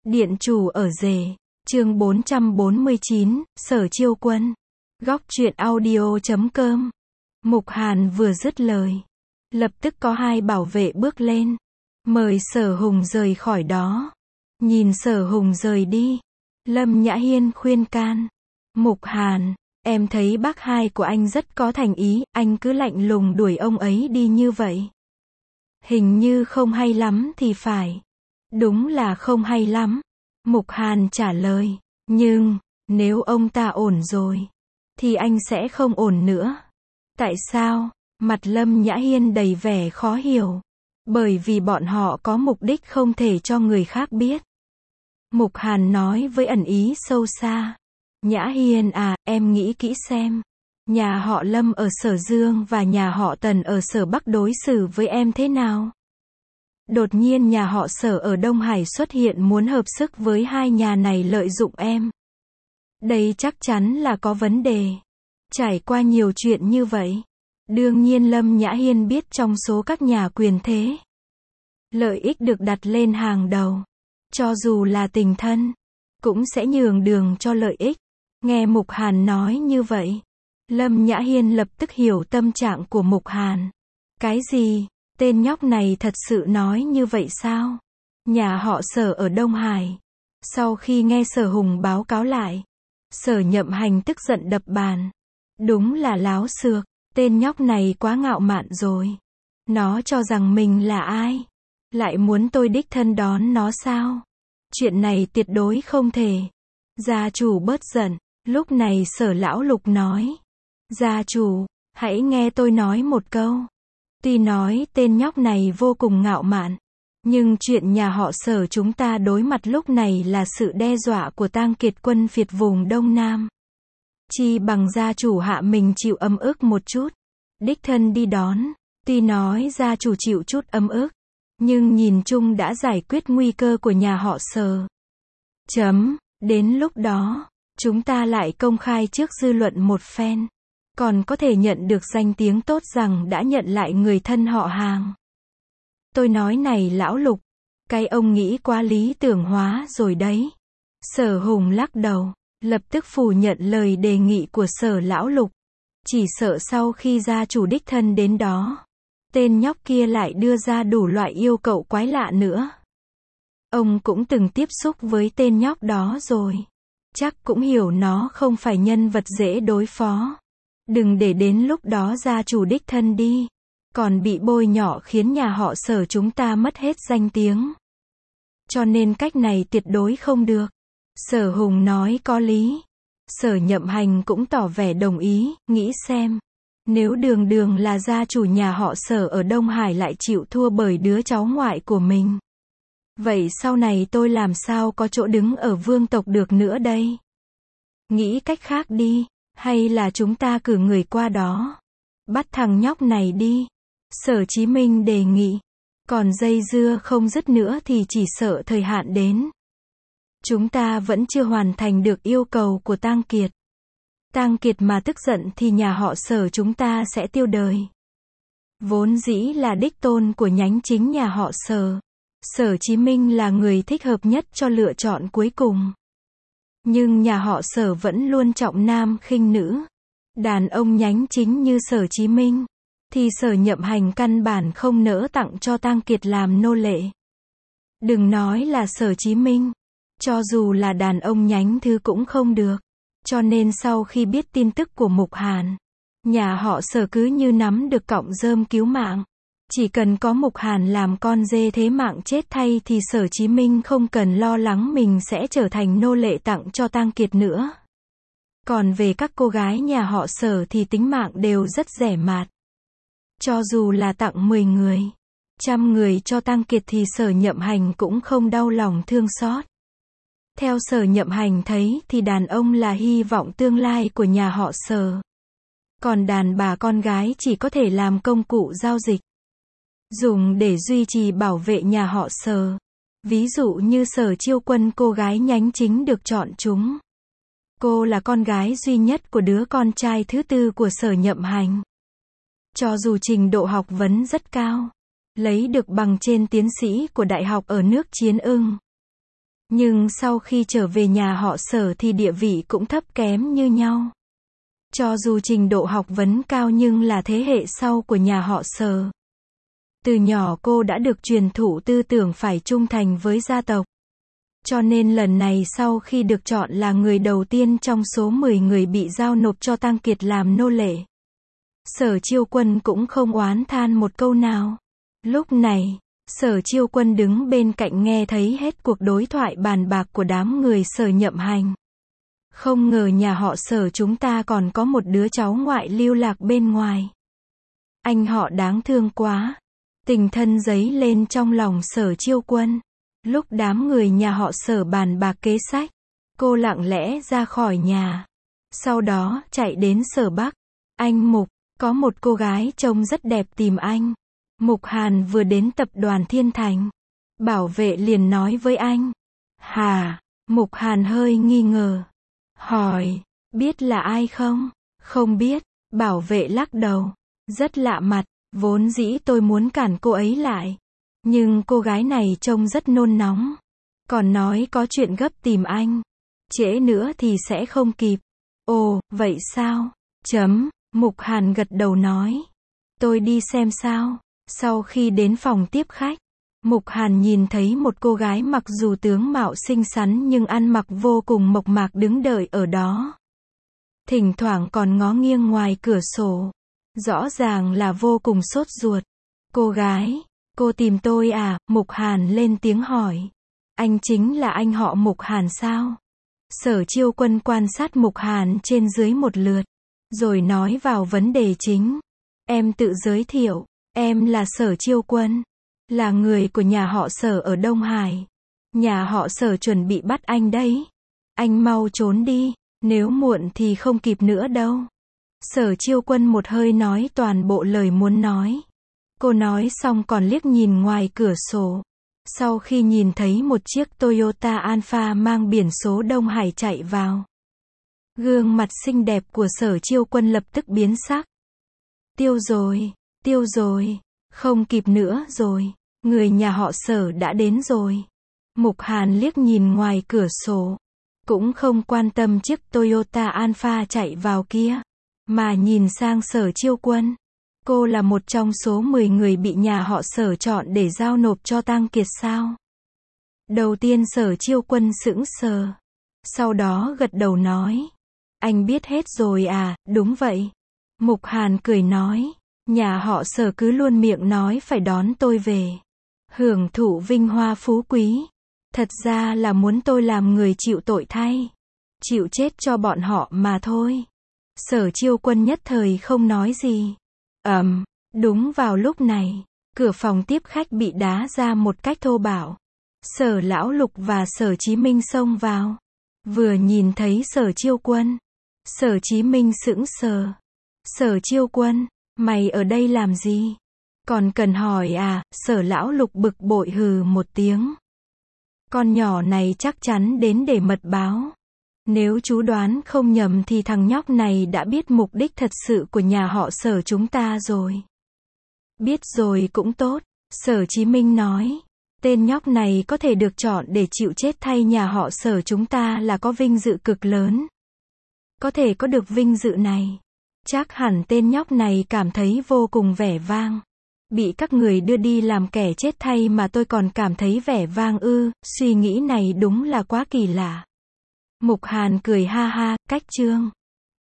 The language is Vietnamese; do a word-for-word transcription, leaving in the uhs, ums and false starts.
Điện chủ ở rể, chương bốn trăm bốn mươi chín, Sở Chiêu Quân. Góc truyện audio chấm com. Mục Hàn vừa dứt lời, lập tức có hai bảo vệ bước lên, mời Sở Hùng rời khỏi đó. Nhìn Sở Hùng rời đi, Lâm Nhã Hiên khuyên can. Mục Hàn, em thấy bác hai của anh rất có thành ý, anh cứ lạnh lùng đuổi ông ấy đi như vậy. Hình như không hay lắm thì phải. Đúng là không hay lắm. Mục Hàn trả lời. Nhưng, nếu ông ta ổn rồi, thì anh sẽ không ổn nữa. Tại sao? Mặt Lâm Nhã Hiên đầy vẻ khó hiểu. Bởi vì bọn họ có mục đích không thể cho người khác biết. Mục Hàn nói với ẩn ý sâu xa. Nhã Hiên à, em nghĩ kỹ xem. Nhà họ Lâm ở Sở Dương và nhà họ Tần ở Sở Bắc đối xử với em thế nào? Đột nhiên nhà họ Sở ở Đông Hải xuất hiện muốn hợp sức với hai nhà này lợi dụng em. Đây chắc chắn là có vấn đề. Trải qua nhiều chuyện như vậy, đương nhiên Lâm Nhã Hiên biết trong số các nhà quyền thế, lợi ích được đặt lên hàng đầu. Cho dù là tình thân, cũng sẽ nhường đường cho lợi ích. Nghe Mục Hàn nói như vậy, Lâm Nhã Hiên lập tức hiểu tâm trạng của Mục Hàn. Cái gì? Tên nhóc này thật sự nói như vậy sao? Nhà họ Sở ở Đông Hải. Sau khi nghe Sở Hùng báo cáo lại, Sở Nhậm Hành tức giận đập bàn. Đúng là láo xược, tên nhóc này quá ngạo mạn rồi. Nó cho rằng mình là ai? Lại muốn tôi đích thân đón nó sao? Chuyện này tuyệt đối không thể. Gia chủ bớt giận, lúc này Sở Lão Lục nói. Gia chủ, hãy nghe tôi nói một câu. Tuy nói tên nhóc này vô cùng ngạo mạn, nhưng chuyện nhà họ Sở chúng ta đối mặt lúc này là sự đe dọa của Tang Kiệt quân phiệt vùng Đông Nam. Chi bằng gia chủ hạ mình chịu âm ức một chút, đích thân đi đón. Tuy nói gia chủ chịu chút âm ức, nhưng nhìn chung đã giải quyết nguy cơ của nhà họ Sở. Chấm, đến lúc đó, chúng ta lại công khai trước dư luận một phen. Còn có thể nhận được danh tiếng tốt rằng đã nhận lại người thân họ hàng. Tôi nói này Lão Lục, cái ông nghĩ quá lý tưởng hóa rồi đấy. Sở Hùng lắc đầu, lập tức phủ nhận lời đề nghị của Sở Lão Lục. Chỉ sợ sau khi gia chủ đích thân đến đó, tên nhóc kia lại đưa ra đủ loại yêu cầu quái lạ nữa. Ông cũng từng tiếp xúc với tên nhóc đó rồi. Chắc cũng hiểu nó không phải nhân vật dễ đối phó. Đừng để đến lúc đó gia chủ đích thân đi, còn bị bôi nhọ khiến nhà họ Sở chúng ta mất hết danh tiếng. Cho nên cách này tuyệt đối không được. Sở Hùng nói có lý. Sở Nhậm Hành cũng tỏ vẻ đồng ý, nghĩ xem. Nếu đường đường là gia chủ nhà họ Sở ở Đông Hải lại chịu thua bởi đứa cháu ngoại của mình. Vậy sau này tôi làm sao có chỗ đứng ở vương tộc được nữa đây? Nghĩ cách khác đi. Hay là chúng ta cử người qua đó, bắt thằng nhóc này đi. Sở Chí Minh đề nghị. Còn dây dưa không dứt nữa thì chỉ sợ thời hạn đến. Chúng ta vẫn chưa hoàn thành được yêu cầu của Tang Kiệt. Tang Kiệt mà tức giận thì nhà họ Sở chúng ta sẽ tiêu đời. Vốn dĩ là đích tôn của nhánh chính nhà họ Sở. Sở Chí Minh là người thích hợp nhất cho lựa chọn cuối cùng. Nhưng nhà họ Sở vẫn luôn trọng nam khinh nữ. Đàn ông nhánh chính như Sở Chí Minh, thì Sở Nhậm Hành căn bản không nỡ tặng cho Tang Kiệt làm nô lệ. Đừng nói là Sở Chí Minh, cho dù là đàn ông nhánh thứ cũng không được. Cho nên sau khi biết tin tức của Mục Hàn, nhà họ Sở cứ như nắm được cọng rơm cứu mạng. Chỉ cần có Mục Hàn làm con dê thế mạng chết thay thì Sở Chí Minh không cần lo lắng mình sẽ trở thành nô lệ tặng cho Tang Kiệt nữa. Còn về các cô gái nhà họ Sở thì tính mạng đều rất rẻ mạt. Cho dù là tặng mười người, trăm người cho Tang Kiệt thì Sở Nhậm Hành cũng không đau lòng thương xót. Theo Sở Nhậm Hành thấy thì đàn ông là hy vọng tương lai của nhà họ Sở. Còn đàn bà con gái chỉ có thể làm công cụ giao dịch, dùng để duy trì bảo vệ nhà họ Sở. Ví dụ như Sở Chiêu Quân, cô gái nhánh chính được chọn chúng. Cô là con gái duy nhất của đứa con trai thứ tư của Sở Nhậm Hành. Cho dù trình độ học vấn rất cao, lấy được bằng trên tiến sĩ của đại học ở nước Chiến Ưng, Nhưng sau khi trở về nhà họ Sở thì địa vị cũng thấp kém như nhau. Cho dù trình độ học vấn cao nhưng là thế hệ sau của nhà họ Sở. Từ nhỏ cô đã được truyền thụ tư tưởng phải trung thành với gia tộc. Cho nên lần này sau khi được chọn là người đầu tiên trong số mười người bị giao nộp cho Tăng Kiệt làm nô lệ, Sở Chiêu Quân cũng không oán than một câu nào. Lúc này, Sở Chiêu Quân đứng bên cạnh nghe thấy hết cuộc đối thoại bàn bạc của đám người Sở Nhậm Hành. Không ngờ nhà họ Sở chúng ta còn có một đứa cháu ngoại lưu lạc bên ngoài. Anh họ đáng thương quá. Tình thân dấy lên trong lòng Sở Chiêu Quân. Lúc đám người nhà họ Sở bàn bạc kế sách, cô lặng lẽ ra khỏi nhà. Sau đó chạy đến Sở Bắc. Anh Mục, có một cô gái trông rất đẹp tìm anh. Mục Hàn vừa đến tập đoàn Thiên Thành. Bảo vệ liền nói với anh. Hà, Mục Hàn hơi nghi ngờ. Hỏi, biết là ai không? Không biết, bảo vệ lắc đầu. Rất lạ mặt, vốn dĩ tôi muốn cản cô ấy lại. Nhưng cô gái này trông rất nôn nóng. Còn nói có chuyện gấp tìm anh. Trễ nữa thì sẽ không kịp. Ồ, vậy sao? Chấm, Mục Hàn gật đầu nói. Tôi đi xem sao. Sau khi đến phòng tiếp khách, Mục Hàn nhìn thấy một cô gái mặc dù tướng mạo xinh xắn nhưng ăn mặc vô cùng mộc mạc đứng đợi ở đó. Thỉnh thoảng còn ngó nghiêng ngoài cửa sổ. Rõ ràng là vô cùng sốt ruột. Cô gái, cô tìm tôi à? Mục Hàn lên tiếng hỏi. Anh chính là anh họ Mục Hàn sao? Sở Chiêu Quân quan sát Mục Hàn trên dưới một lượt, rồi nói vào vấn đề chính. Em tự giới thiệu, em là Sở Chiêu Quân, là người của nhà họ Sở ở Đông Hải. Nhà họ Sở chuẩn bị bắt anh đấy. Anh mau trốn đi, nếu muộn thì không kịp nữa đâu. Sở Chiêu Quân một hơi nói toàn bộ lời muốn nói. Cô nói xong còn liếc nhìn ngoài cửa sổ. Sau khi nhìn thấy một chiếc Toyota Alphard mang biển số Đông Hải chạy vào, gương mặt xinh đẹp của Sở Chiêu Quân lập tức biến sắc. Tiêu rồi, tiêu rồi, không kịp nữa rồi, người nhà họ Sở đã đến rồi. Mục Hàn liếc nhìn ngoài cửa sổ, cũng không quan tâm chiếc Toyota Alphard chạy vào kia, mà nhìn sang Sở Chiêu Quân. Cô là một trong số mười người bị nhà họ Sở chọn để giao nộp cho Tăng Kiệt sao? Đầu tiên Sở Chiêu Quân sững sờ. Sau đó gật đầu nói. Anh biết hết rồi à? Đúng vậy. Mục Hàn cười nói. Nhà họ Sở cứ luôn miệng nói phải đón tôi về, hưởng thụ vinh hoa phú quý. Thật ra là muốn tôi làm người chịu tội thay, chịu chết cho bọn họ mà thôi. Sở Chiêu Quân nhất thời không nói gì. Ầm, um, đúng vào lúc này, cửa phòng tiếp khách bị đá ra một cách thô bạo. Sở Lão Lục và Sở Chí Minh xông vào. Vừa nhìn thấy Sở Chiêu Quân, Sở Chí Minh sững sờ. Sở Chiêu Quân, mày ở đây làm gì? Còn cần hỏi à? Sở Lão Lục bực bội hừ một tiếng. Con nhỏ này chắc chắn đến để mật báo. Nếu chú đoán không nhầm thì thằng nhóc này đã biết mục đích thật sự của nhà họ Sở chúng ta rồi. Biết rồi cũng tốt, Sở Chí Minh nói. Tên nhóc này có thể được chọn để chịu chết thay nhà họ Sở chúng ta là có vinh dự cực lớn. Có thể có được vinh dự này, chắc hẳn tên nhóc này cảm thấy vô cùng vẻ vang. Bị các người đưa đi làm kẻ chết thay mà tôi còn cảm thấy vẻ vang ư? Suy nghĩ này đúng là quá kỳ lạ. Mục Hàn cười ha ha, cách chương.